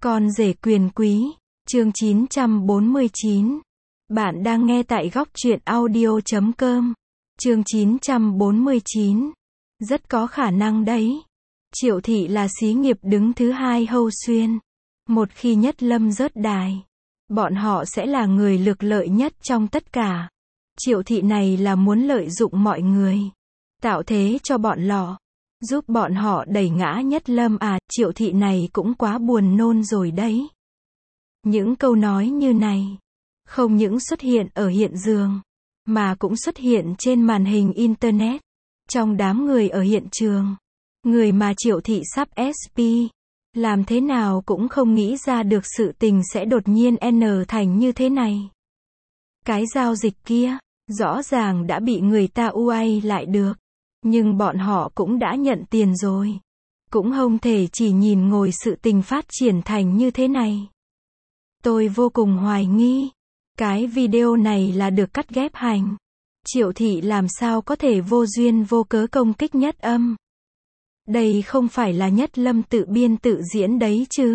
Con rể quyền quý, chương 949. Bạn đang nghe tại góc truyện audio.com. Chương 949. Rất có khả năng đấy. Triệu thị là xí nghiệp đứng thứ hai Hâu Xuyên. Một khi Nhất Lâm rớt đài, bọn họ sẽ là người lược lợi nhất trong tất cả. Triệu thị này là muốn lợi dụng mọi người, tạo thế cho bọn lọ, giúp bọn họ đẩy ngã Nhất Lâm à, Triệu thị này cũng quá buồn nôn rồi đấy. Những câu nói như này, không những xuất hiện ở hiện trường, mà cũng xuất hiện trên màn hình Internet. Trong đám người ở hiện trường, người mà Triệu thị sắp SP, làm thế nào cũng không nghĩ ra được sự tình sẽ đột nhiên N thành như thế này. Cái giao dịch kia, rõ ràng đã bị người ta uay lại được. Nhưng bọn họ cũng đã nhận tiền rồi. Cũng không thể chỉ nhìn ngồi sự tình phát triển thành như thế này. Tôi vô cùng hoài nghi. Cái video này là được cắt ghép hành. Triệu thị làm sao có thể vô duyên vô cớ công kích Nhất Âm. Đây không phải là Nhất Lâm tự biên tự diễn đấy chứ.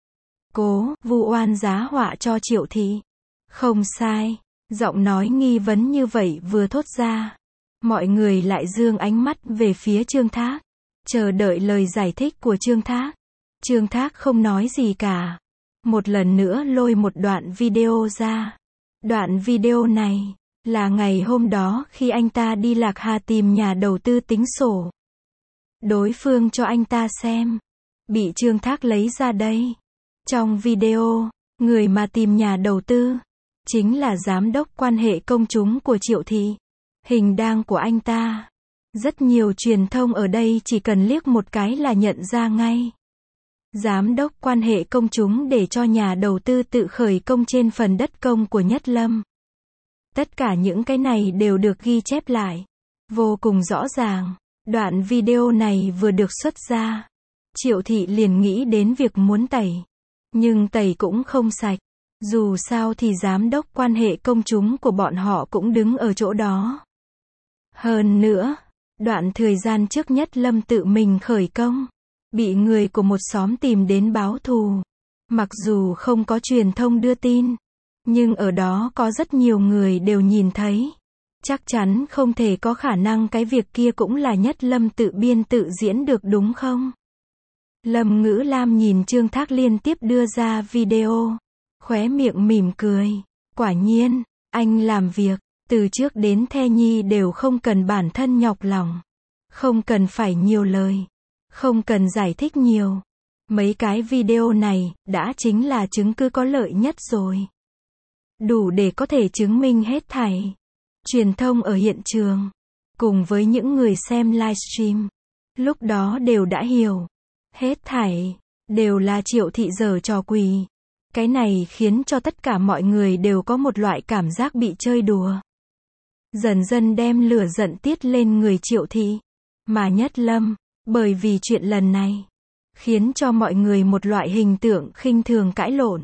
Cố vu oan giá họa cho Triệu thị. Không sai. Giọng nói nghi vấn như vậy vừa thốt ra, mọi người lại dương ánh mắt về phía Trương Thác, chờ đợi lời giải thích của Trương Thác. Trương Thác không nói gì cả. Một lần nữa lôi một đoạn video ra. Đoạn video này là ngày hôm đó khi anh ta đi Lạc Hà tìm nhà đầu tư tính sổ. Đối phương cho anh ta xem, bị Trương Thác lấy ra đây. Trong video, người mà tìm nhà đầu tư chính là giám đốc quan hệ công chúng của Triệu thị. Hình đăng của anh ta, rất nhiều truyền thông ở đây chỉ cần liếc một cái là nhận ra ngay. Giám đốc quan hệ công chúng để cho nhà đầu tư tự khởi công trên phần đất công của Nhất Lâm. Tất cả những cái này đều được ghi chép lại, vô cùng rõ ràng. Đoạn video này vừa được xuất ra, Triệu thị liền nghĩ đến việc muốn tẩy. Nhưng tẩy cũng không sạch. Dù sao thì giám đốc quan hệ công chúng của bọn họ cũng đứng ở chỗ đó. Hơn nữa, đoạn thời gian trước Nhất Lâm tự mình khởi công, bị người của một xóm tìm đến báo thù. Mặc dù không có truyền thông đưa tin, nhưng ở đó có rất nhiều người đều nhìn thấy. Chắc chắn không thể có khả năng cái việc kia cũng là Nhất Lâm tự biên tự diễn được đúng không? Lâm Ngữ Lam nhìn Trương Thác liên tiếp đưa ra video, khóe miệng mỉm cười. Quả nhiên, anh làm việc, từ trước đến The Nhi đều không cần bản thân nhọc lòng. Không cần phải nhiều lời. Không cần giải thích nhiều. Mấy cái video này, đã chính là chứng cứ có lợi nhất rồi. Đủ để có thể chứng minh hết thảy. Truyền thông ở hiện trường, cùng với những người xem livestream, lúc đó đều đã hiểu. Hết thảy, đều là Triệu thị giở trò quỷ. Cái này khiến cho tất cả mọi người đều có một loại cảm giác bị chơi đùa. Dần dần đem lửa giận tiết lên người Triệu thị. Mà Nhất Lâm, bởi vì chuyện lần này, khiến cho mọi người một loại hình tượng khinh thường cãi lộn.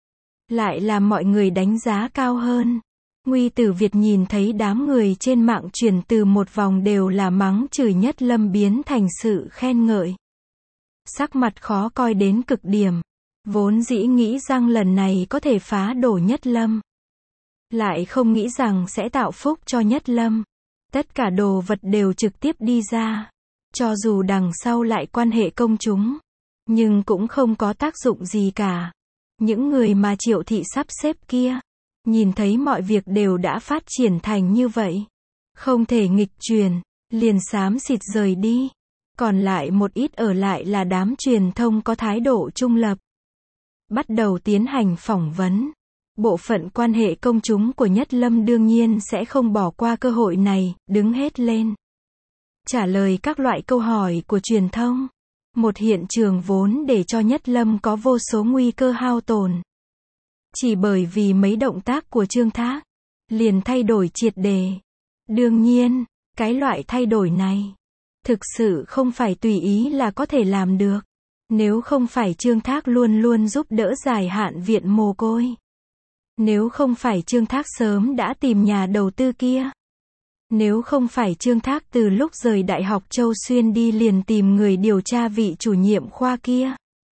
Lại làm mọi người đánh giá cao hơn. Nguy Tử Việt nhìn thấy đám người trên mạng truyền từ một vòng đều là mắng chửi Nhất Lâm biến thành sự khen ngợi. Sắc mặt khó coi đến cực điểm. Vốn dĩ nghĩ rằng lần này có thể phá đổ Nhất Lâm. Lại không nghĩ rằng sẽ tạo phúc cho Nhất Lâm. Tất cả đồ vật đều trực tiếp đi ra. Cho dù đằng sau lại quan hệ công chúng, nhưng cũng không có tác dụng gì cả. Những người mà Triệu thị sắp xếp kia, nhìn thấy mọi việc đều đã phát triển thành như vậy. Không thể nghịch chuyển, liền xám xịt rời đi. Còn lại một ít ở lại là đám truyền thông có thái độ trung lập. Bắt đầu tiến hành phỏng vấn. Bộ phận quan hệ công chúng của Nhất Lâm đương nhiên sẽ không bỏ qua cơ hội này, đứng hết lên. Trả lời các loại câu hỏi của truyền thông. Một hiện trường vốn để cho Nhất Lâm có vô số nguy cơ hao tổn. Chỉ bởi vì mấy động tác của Trương Thác, liền thay đổi triệt đề. Đương nhiên, cái loại thay đổi này, thực sự không phải tùy ý là có thể làm được. Nếu không phải Trương Thác luôn luôn giúp đỡ dài hạn viện mồ côi. Nếu không phải Trương Thác sớm đã tìm nhà đầu tư kia. Nếu không phải Trương Thác từ lúc rời Đại học Châu Xuyên đi liền tìm người điều tra vị chủ nhiệm khoa kia.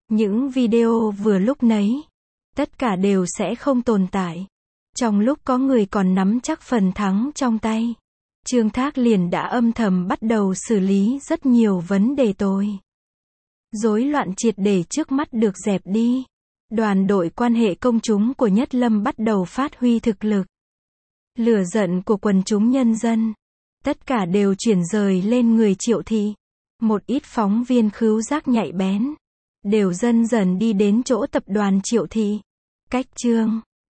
Những video vừa lúc nấy, tất cả đều sẽ không tồn tại. Trong lúc có người còn nắm chắc phần thắng trong tay, Trương Thác liền đã âm thầm bắt đầu xử lý rất nhiều vấn đề tồi. Rối loạn triệt để trước mắt được dẹp đi. Đoàn đội quan hệ công chúng của Nhất Lâm bắt đầu phát huy thực lực. Lửa giận của quần chúng nhân dân, tất cả đều chuyển rời lên người Triệu Thị. Một ít phóng viên khứu giác nhạy bén, đều dần dần đi đến chỗ tập đoàn Triệu Thị. Cách Trương